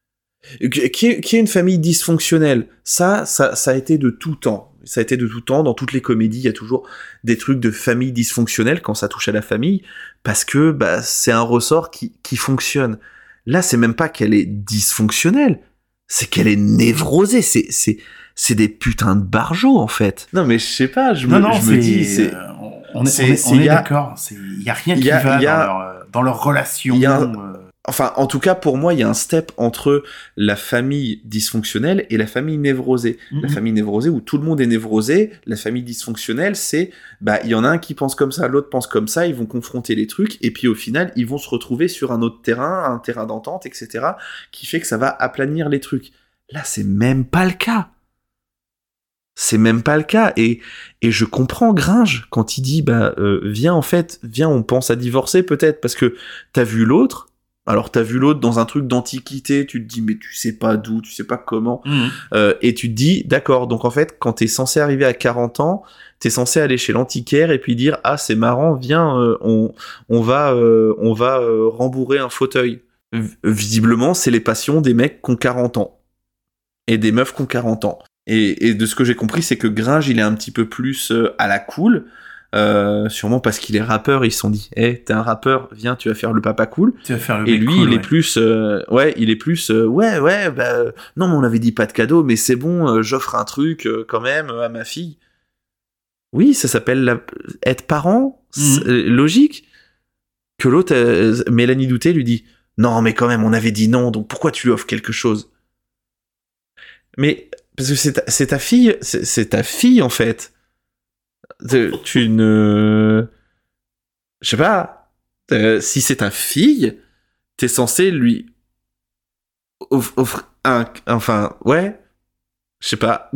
Qui est, qui est une famille dysfonctionnelle, ça, ça, ça a été de tout temps. Ça a été de tout temps, dans toutes les comédies, il y a toujours des trucs de famille dysfonctionnelle quand ça touche à la famille, parce que bah, c'est un ressort qui, qui fonctionne. Là, c'est même pas qu'elle est dysfonctionnelle, c'est qu'elle est névrosée, c'est, c'est, c'est des putains de barjots, en fait. Non, mais je sais pas, je, non, me, non, je me dis... C'est, euh, on est, c'est, on est, c'est, on est y a, d'accord, il y a rien qui y a, va y a, dans, leur, dans leur relation. Y a un, euh... Enfin, en tout cas, pour moi, il y a un step entre la famille dysfonctionnelle et la famille névrosée. Mm-hmm. La famille névrosée où tout le monde est névrosé, la famille dysfonctionnelle, c'est, bah, il y en a un qui pense comme ça, l'autre pense comme ça, ils vont confronter les trucs, et puis au final, ils vont se retrouver sur un autre terrain, un terrain d'entente, et cetera, qui fait que ça va aplanir les trucs. Là, c'est même pas le cas. C'est même pas le cas, et, et je comprends Gringe quand il dit, bah, euh, viens, en fait, viens, on pense à divorcer, peut-être, parce que t'as vu l'autre. Alors t'as vu l'autre dans un truc d'antiquité, tu te dis mais tu sais pas d'où, tu sais pas comment, mmh. euh, et tu te dis d'accord, donc en fait quand t'es censé arriver à quarante ans, t'es censé aller chez l'antiquaire et puis dire ah c'est marrant, viens, euh, on, on va, euh, on va euh, rembourrer un fauteuil. V- visiblement c'est les passions des mecs qui ont quarante ans, et des meufs qui ont quarante ans. Et, et de ce que j'ai compris c'est que Gringe il est un petit peu plus euh, à la cool, Euh, sûrement parce qu'il est rappeur, ils se sont dit, hé, hey, t'es un rappeur, viens, tu vas faire le papa cool. Tu vas faire le Et lui, cool, il ouais. est plus, euh, ouais, il est plus, euh, ouais, ouais, bah, euh, non, mais on avait dit pas de cadeau, mais c'est bon, euh, j'offre un truc euh, quand même euh, à ma fille. Oui, ça s'appelle la... être parent, c'est Mm-hmm. logique. Que l'autre, euh, Mélanie Douté, lui dit, non, mais quand même, on avait dit non, donc pourquoi tu lui offres quelque chose? Mais parce que c'est ta, c'est ta fille, c'est, c'est ta fille en fait. Tu ne... Je sais pas. Euh, si c'est ta fille, t'es censé lui off- offrir un... Enfin, ouais. Je sais pas.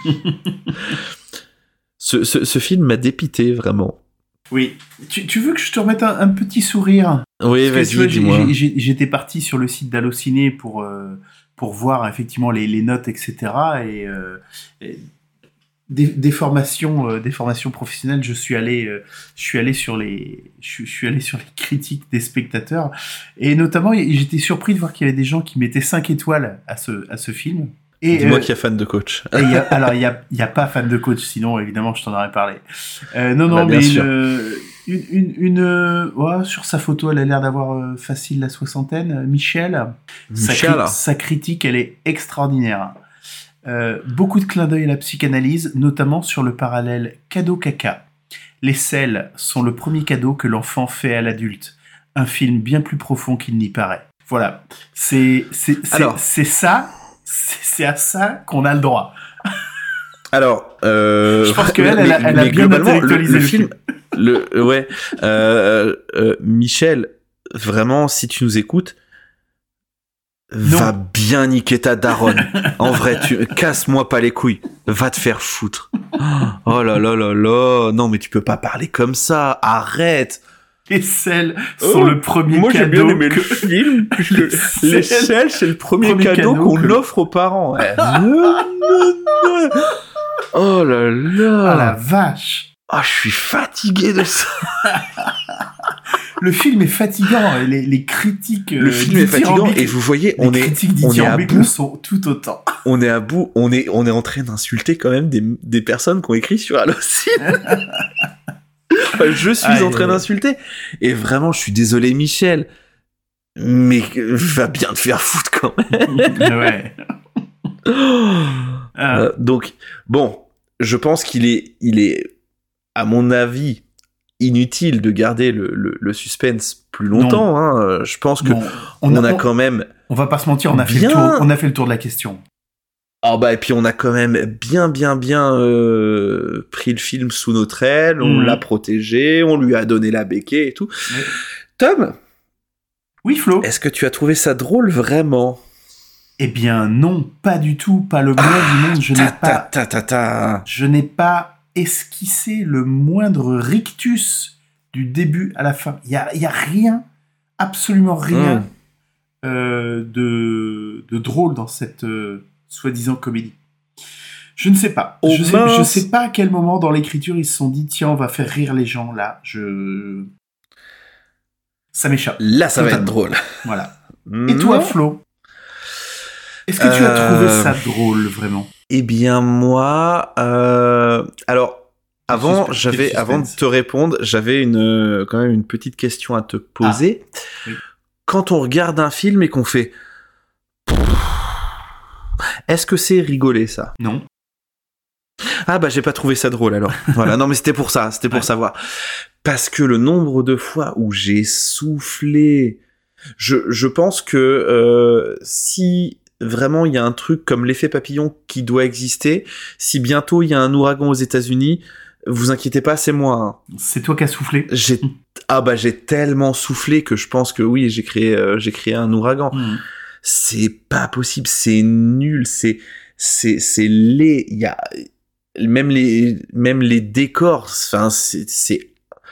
ce, ce, ce film m'a dépité, vraiment. Oui. Tu, tu veux que je te remette un, un petit sourire? Oui, Parce vas-y, que, dis-moi. J'ai, j'ai, j'étais parti sur le site d'Allociné pour, euh, pour voir effectivement les, les notes, et cetera. Et... Euh, et Des, des formations, euh, des formations professionnelles. Je suis allé, euh, je suis allé sur les, je, je suis allé sur les critiques des spectateurs, et notamment j'étais surpris de voir qu'il y avait des gens qui mettaient cinq étoiles à ce, à ce film. Et dis-moi euh, qu'il y a fan de coach. et y a, alors il y a, il y a pas fan de coach, sinon évidemment je t'en aurais parlé. Euh, non non, bah, bien mais sûr. une, une, une, une euh, ouais, sur sa photo, elle a l'air d'avoir euh, facile la soixantaine. Michel, Michel. Sa, sa critique, elle est extraordinaire. Euh, beaucoup de clins d'œil à la psychanalyse, notamment sur le parallèle cadeau-caca. Les selles sont le premier cadeau que l'enfant fait à l'adulte. Un film bien plus profond qu'il n'y paraît. Voilà. C'est, c'est, c'est, Alors, c'est ça, c'est, c'est à ça qu'on a le droit. Alors, euh, je pense qu'elle, elle, mais, elle a mais bien globalement, intellectualisé le, le le film. Le, ouais. Euh, euh, Michel, vraiment, si tu nous écoutes, Non. va bien niquer ta daronne. En vrai, tu casse-moi pas les couilles. Va te faire foutre. Oh là là là là. Non, mais tu peux pas parler comme ça. Arrête. Les selles sont Oh, le premier moi, j'ai cadeau bien aimé que... le film, puisque les selles, c'est le premier, premier cadeau, cadeau qu'on que- offre aux parents. Ouais. Oh là là. Ah la vache. Ah, je suis fatigué de ça. Le film est fatigant, et les, les critiques. Le euh, film est fatigant dithyrambiques- et vous voyez, les on est, critiques on est à dithyrambiques bout. le sont tout autant. On est à bout. On est, on est en train d'insulter quand même des, des personnes qui ont écrit sur Allociné. Enfin, je suis Aïe, en train aïe. d'insulter. Et vraiment, je suis désolé, Michel. Mais euh, va bien te faire foutre quand même. Ouais. Ah. Euh, donc, bon, je pense qu'il est, il est, à mon avis, inutile de garder le, le, le suspense plus longtemps. Hein. Euh, Je pense que Bon, on, on, a, a on- quand même. on va pas se mentir, on a, fait Bien. le tour, on a fait le tour de la question. Ah bah et puis on a quand même bien bien bien euh, pris le film sous notre aile, on Mmh. l'a protégé, on lui a donné la béquille et tout. Oui. Tom, Oui, Flo. est-ce que tu as trouvé ça drôle vraiment? Eh bien, non, pas du tout, pas le moins du monde. Je n'ai Ta ta pas, ta ta ta. je n'ai pas esquissé le moindre rictus du début à la fin. Il y a, il y a rien, absolument rien Mmh. euh, de, de drôle dans cette euh, soi-disant comédie. Je ne sais pas. Oh, je sais, mince. je sais pas à quel moment dans l'écriture ils se sont dit tiens, on va faire rire les gens là. Je ça m'échappe. Là ça va être Totalement. drôle. Voilà. Et toi, Non. Flo? Est-ce que tu as Euh, trouvé ça drôle vraiment? Eh bien moi, euh, alors avant, Suspense, j'avais, quel avant de suspense. te répondre, j'avais une euh, quand même une petite question à te poser. Ah, oui. Quand on regarde un film et qu'on fait, est-ce que c'est rigolé ça? Non. Ah bah j'ai pas trouvé ça drôle alors. Voilà, non mais c'était pour ça, c'était pour Ouais. savoir. Parce que le nombre de fois où j'ai soufflé, je, je pense que euh, si vraiment il y a un truc comme l'effet papillon qui doit exister, si bientôt il y a un ouragan aux États-Unis, vous inquiétez pas, c'est moi. Hein. C'est toi qui as soufflé. J'ai ah bah j'ai tellement soufflé que je pense que oui, j'ai créé euh, j'ai créé un ouragan. Mmh. C'est pas possible, c'est nul, c'est c'est c'est laid, il y a même les même les décors, enfin c'est c'est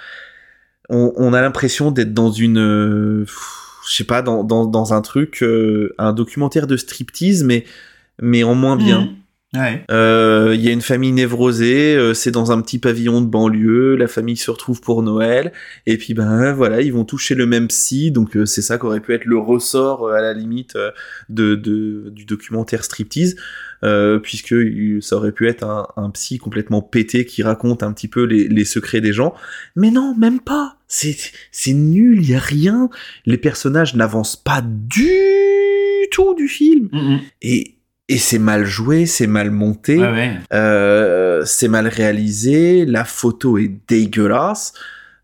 on, on a l'impression d'être dans une euh, je sais pas dans dans dans un truc euh, un documentaire de striptease mais mais en moins bien. Mmh. Ouais. Euh, il y a une famille névrosée, euh, c'est dans un petit pavillon de banlieue, la famille se retrouve pour Noël, et puis ben voilà, ils vont toucher le même psy, donc euh, c'est ça qu'aurait pu être le ressort euh, à la limite euh, de, de du documentaire striptease, euh, puisque il- ça aurait pu être un, un psy complètement pété qui raconte un petit peu les, les secrets des gens, mais non, même pas. C'est c'est nul, il y a rien, les personnages n'avancent pas du tout du film, Mmh. et et c'est mal joué, c'est mal monté. Ouais, ouais. Euh, c'est mal réalisé, la photo est dégueulasse.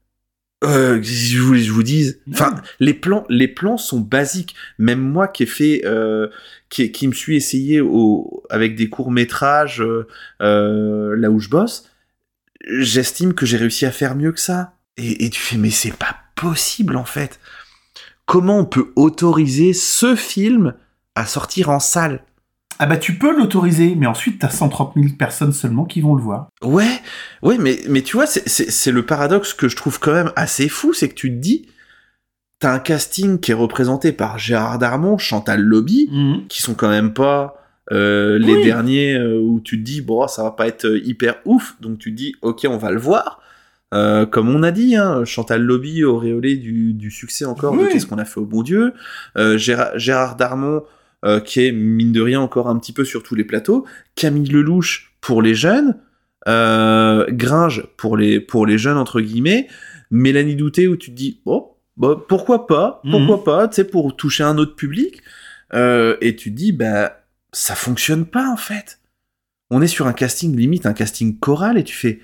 Euh, je vous, je vous dise, enfin, les plans, les plans sont basiques. Même moi qui ai fait, euh, qui, qui me suis essayé au, avec des courts métrages euh, euh, là où je bosse, j'estime que j'ai réussi à faire mieux que ça. Et, et tu fais, mais c'est pas possible en fait. Comment on peut autoriser ce film à sortir en salle? Ah bah tu peux l'autoriser, mais ensuite t'as cent trente mille personnes seulement qui vont le voir. Ouais, ouais, mais, mais tu vois, c'est, c'est, c'est le paradoxe que je trouve quand même assez fou, c'est que tu te dis, t'as un casting qui est représenté par Gérard Darmon, Chantal Lobby, Mmh. qui sont quand même pas euh, les Oui. derniers euh, où tu te dis, bon, ça va pas être euh, hyper ouf, donc tu te dis, ok, on va le voir. Euh, comme on a dit, hein, Chantal Lobby, auréolée du, du succès encore de Oui. Qu'est-ce qu'on a fait au bon Dieu. Euh, Gérard, Gérard Darmon, euh, qui est, mine de rien, encore un petit peu sur tous les plateaux. Camille Lelouch pour les jeunes. Euh, Gringe pour les, pour les jeunes, entre guillemets. Mélanie Douté, où tu te dis, oh, bah, pourquoi pas, pourquoi Mhm. pas, tu sais, pour toucher un autre public. Euh, et tu te dis, bah, ça fonctionne pas, en fait. On est sur un casting, limite, un casting choral, et tu fais,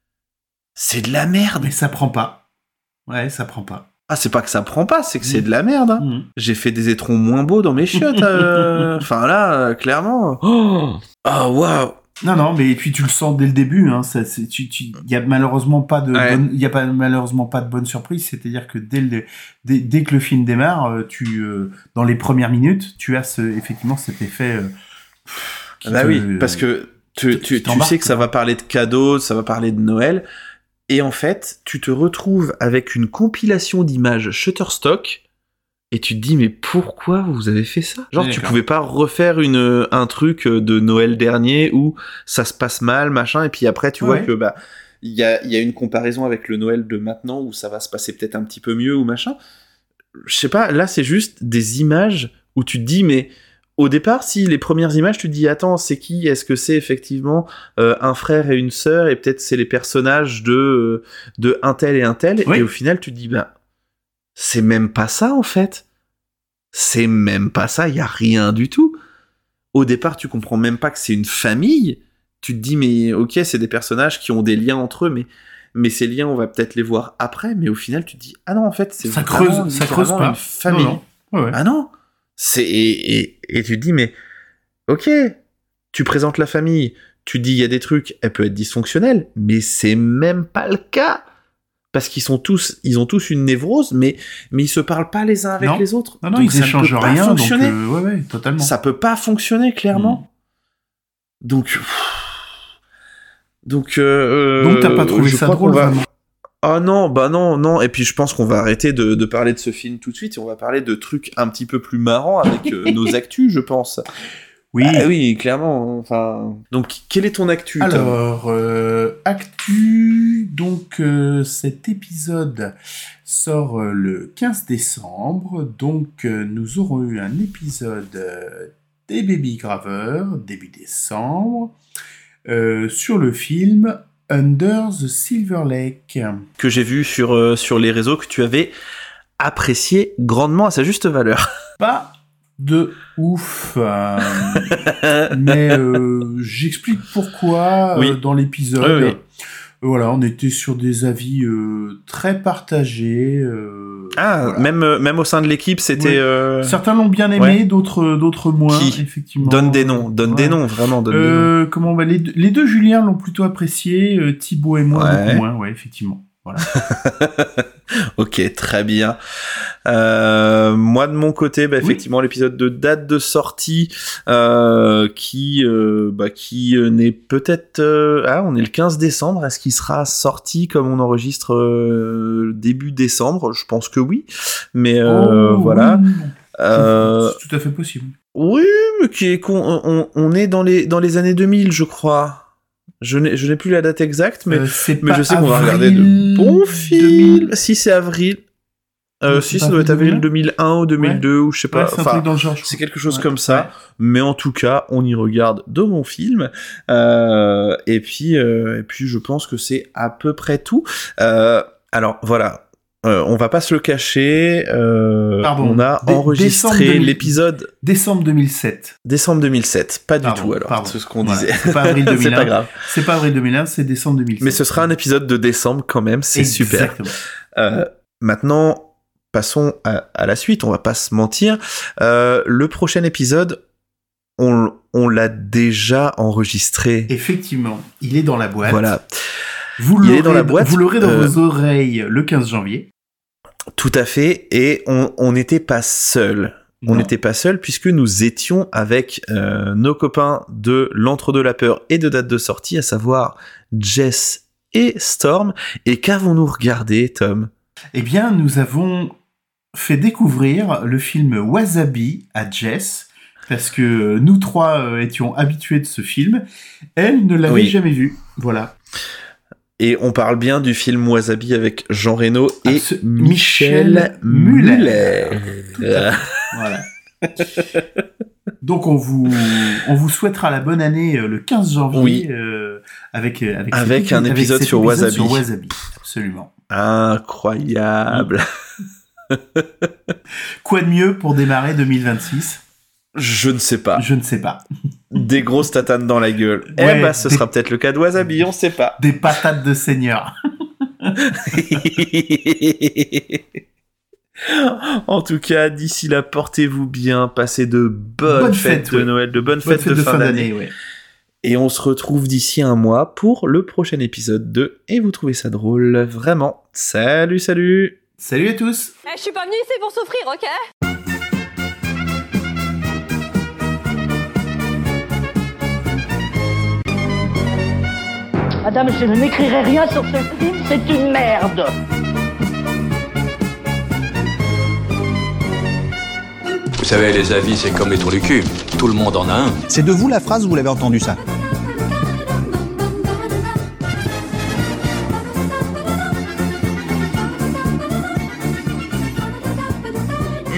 c'est de la merde. Mais ça prend pas. Ouais, ça prend pas. Ah, c'est pas que ça prend pas, c'est que c'est de la merde. Hein. Mmh. J'ai fait des étrons moins beaux dans mes chiottes. euh. Enfin là, euh, clairement. Oh, oh waouh. Non, non, mais puis tu le sens dès le début. Hein, ça, c'est, tu, tu, y a malheureusement pas de, Ouais. bonne, y a pas malheureusement pas de bonne surprise. C'est-à-dire que dès le, dès, dès que le film démarre, euh, tu, euh, dans les premières minutes, tu as ce, effectivement cet effet. Euh, qui Bah te- oui, parce que tu, qui tu, tu t'embarque, sais que ça quoi. va parler de cadeaux, ça va parler de Noël. Et en fait, tu te retrouves avec une compilation d'images Shutterstock. Et tu te dis, mais pourquoi vous avez fait ça? Genre, Oui, tu d'accord. pouvais pas refaire une, un truc de Noël dernier où ça se passe mal, machin, et puis après, tu vois Ouais. que, bah, il y a, il y a une comparaison avec le Noël de maintenant où ça va se passer peut-être un petit peu mieux ou machin. Je sais pas, là, c'est juste des images où tu te dis, mais au départ, si les premières images, tu te dis, attends, c'est qui? Est-ce que c'est effectivement euh, un frère et une sœur, et peut-être c'est les personnages de, euh, de un tel et un tel, Oui. et au final, tu te dis, bah, c'est même pas ça, en fait. C'est même pas ça, il y a rien du tout. Au départ, tu comprends même pas que c'est une famille. Tu te dis, mais ok, c'est des personnages qui ont des liens entre eux, mais, mais ces liens, on va peut-être les voir après. Mais au final, tu te dis, ah non, en fait, c'est Ça vraiment, creuse- ça creuse littéralement pas. une famille. Non, non. Ouais, ouais. Ah non. C'est, et, et, et tu te dis, mais ok, tu présentes la famille, tu dis il y a des trucs, elle peut être dysfonctionnelle, mais c'est même pas le cas. Parce qu'ils sont tous, ils ont tous une névrose, mais, mais ils se parlent pas les uns avec non. les autres. Non, non, donc ils ça échangent ne peut rien, pas fonctionner. donc, euh, ouais, ouais, totalement. Ça peut pas fonctionner, clairement. Mmh. Donc, donc, euh, donc t'as pas trouvé ça drôle, va... vraiment? Ah non, bah non, non. Et puis je pense qu'on va arrêter de, de parler de ce film tout de suite et on va parler de trucs un petit peu plus marrants avec euh, nos actus, je pense. Oui, ah, oui, clairement. Enfin, donc quel est ton actu? Alors, euh, actu. Donc euh, cet épisode sort euh, le quinze décembre. Donc euh, nous aurons eu un épisode euh, des Baby Graveurs début décembre euh, sur le film Under the Silver Lake, que j'ai vu sur euh, sur les réseaux, que tu avais apprécié grandement à sa juste valeur. Pas de ouf, euh, mais euh, j'explique pourquoi oui. euh, dans l'épisode. Oui, oui. Voilà, on était sur des avis euh, très partagés. Euh, ah, voilà. même euh, même au sein de l'équipe, c'était. Oui. Euh... Certains l'ont bien aimé, ouais. d'autres d'autres moins. Qui effectivement. Donne des noms, donne ouais. des noms, vraiment donne euh, des noms. Comment bah, les, deux, les deux Julien l'ont plutôt apprécié, euh, Thibaut et moi ouais. beaucoup moins, ouais, effectivement. Voilà. Ok, très bien. Euh, moi de mon côté, bah, effectivement, oui. l'épisode de date de sortie euh, qui, euh, bah, qui euh, n'est peut-être, euh, ah, on est le quinze décembre. Est-ce qu'il sera sorti comme on enregistre euh, début décembre? Je pense que oui, mais euh, oh, voilà. Oui. Euh, c'est tout à fait possible. Oui, mais qui est con. On, on est dans les dans les années deux mille, je crois. Je n'ai, je n'ai plus la date exacte, mais, euh, mais je sais qu'on va regarder de bons films. Si c'est avril. Euh, non, si ça doit être avril deux mille un ou deux mille deux, ouais. ou je sais pas. Ouais, c'est, enfin, dans le genre, c'est quelque chose ouais. comme ça. Ouais. Mais en tout cas, on y regarde de bons films. Euh, et puis, euh, et puis, je pense que c'est à peu près tout. Euh, alors, voilà. Euh, on va pas se le cacher, euh, pardon, on a dé- enregistré deux mille l'épisode... Décembre deux mille sept. Décembre deux mille sept, pas pardon, du tout alors, pardon. c'est ce qu'on voilà. disait. C'est pas avril deux mille un, c'est pas grave. C'est pas avril deux mille un, c'est décembre deux mille sept. Mais ce sera un épisode de décembre quand même, c'est Exactement. super. Euh, maintenant, passons à, à la suite, on va pas se mentir. Euh, le prochain épisode, on, on l'a déjà enregistré. Effectivement, il est dans la boîte. Voilà. Vous il est dans la boîte. Vous l'aurez dans euh, vos oreilles le quinze janvier. Tout à fait, et on n'était pas seul. On n'était pas seul puisque nous étions avec euh, nos copains de l'Entre-deux la peur et de date de sortie, à savoir Jess et Storm. Et qu'avons-nous regardé, Tom ? Eh bien, nous avons fait découvrir le film Wasabi à Jess, parce que nous trois euh, étions habitués de ce film. Elle ne l'avait oui. jamais vu. Voilà. Et on parle bien du film Wasabi avec Jean Reno et Abs- Michel Muller. Muller. Voilà. Donc on vous on vous souhaitera la bonne année euh, le quinze janvier oui. euh, avec avec, avec cet, un épisode, avec sur, épisode Wasabi. sur Wasabi. Absolument. Incroyable. Quoi de mieux pour démarrer deux mille vingt-six ? Je ne sais pas. Je ne sais pas. Des grosses tatanes dans la gueule. Ouais, eh bah, ce des... sera peut-être le cas de Wasabi, on sait pas. Des patates de seigneur. En tout cas, d'ici là, portez-vous bien, passez de bonnes Bonne fêtes fête, de ouais. Noël, de bonnes Bonne fêtes de, de fin, fin d'année. d'année ouais. Et on se retrouve d'ici un mois pour le prochain épisode de Et vous trouvez ça drôle, vraiment. Salut, salut. Salut à tous. Eh, je suis pas venue ici pour souffrir, ok ? Madame, je n'écrirai rien sur ce film, c'est une merde. Vous savez, les avis, c'est comme les trous du cul. Tout le monde en a un. C'est de vous la phrase ou vous l'avez entendu ça ? Et vous trouvez ça drôle ?